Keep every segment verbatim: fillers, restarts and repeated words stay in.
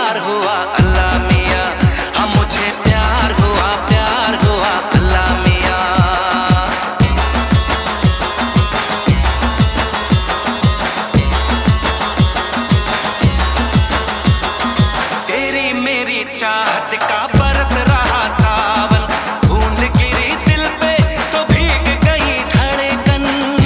प्यार हुआ अल्लाह मियाँ, हाँ मुझे प्यार हुआ प्यार हुआ अल्लाह मियाँ। तेरी मेरी चाहत का बरस रहा सावन, बूंद गिरी दिल पे तो भीग गई धड़कन।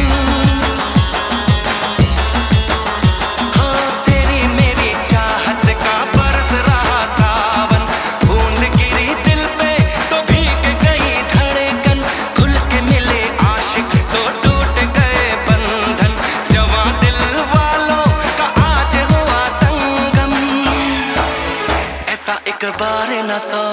हाँ तेरी मेरी चाहत का बरस रहा सावन, बूंद गिरी दिल पे तो भीग गई धड़कन। खुल के मिले आशिक तो टूट गए बंधन, जवां दिल वालों का आज हुआ संगम। ऐसा एक बार न सौ